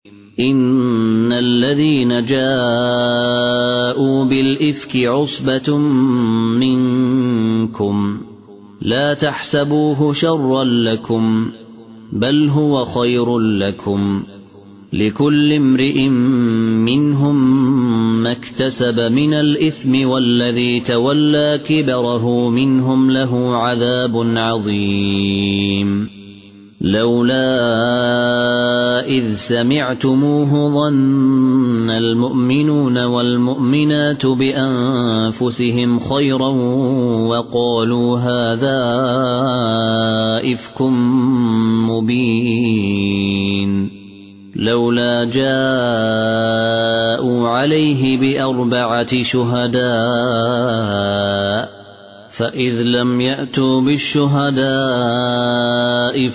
إن الذين جاءوا بالإفك عصبة منكم لا تحسبوه شرا لكم بل هو خير لكم لكل امرئ منهم ما اكتسب من الإثم والذي تولى كبره منهم له عذاب عظيم لولا إذ سمعتموه ظن المؤمنون والمؤمنات بأنفسهم خيرا وقالوا هذا إفك مبين لولا جاءوا عليه بأربعة شهداء فإذ لم يأتوا بالشهداء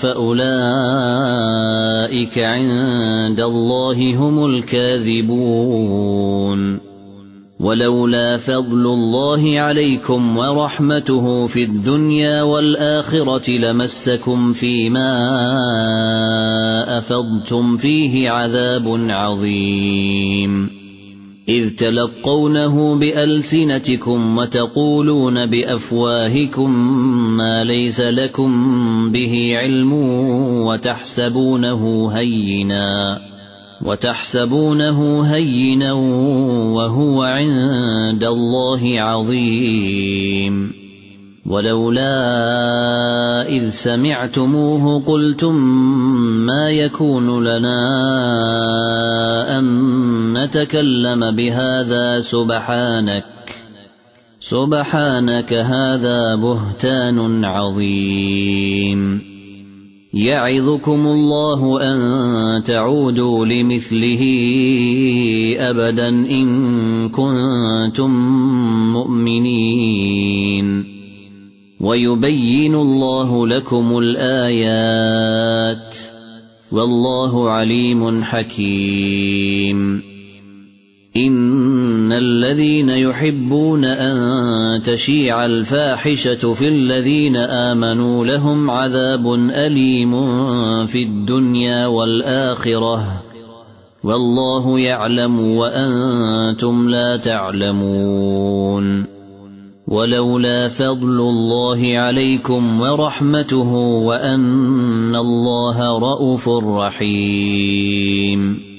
فأولئك عند الله هم الكاذبون ولولا فضل الله عليكم ورحمته في الدنيا والآخرة لمسكم فيما أفضتم فيه عذاب عظيم إذ تلقونه بألسنتكم وتقولون بأفواهكم ما ليس لكم به علم وتحسبونه هينا وهو عند الله عظيم ولولا إذ سمعتموه قلتم ما يكون لنا أن نتكلم بهذا سبحانك هذا بهتان عظيم يعظكم الله أن تعودوا لمثله أبدا إن كنتم مؤمنين ويبين الله لكم الآيات والله عليم حكيم إن الذين يحبون أن تشيع الفاحشة في الذين آمنوا لهم عذاب أليم في الدنيا والآخرة والله يعلم وأنتم لا تعلمون ولولا فضل الله عليكم ورحمته وأن الله رءوف رحيم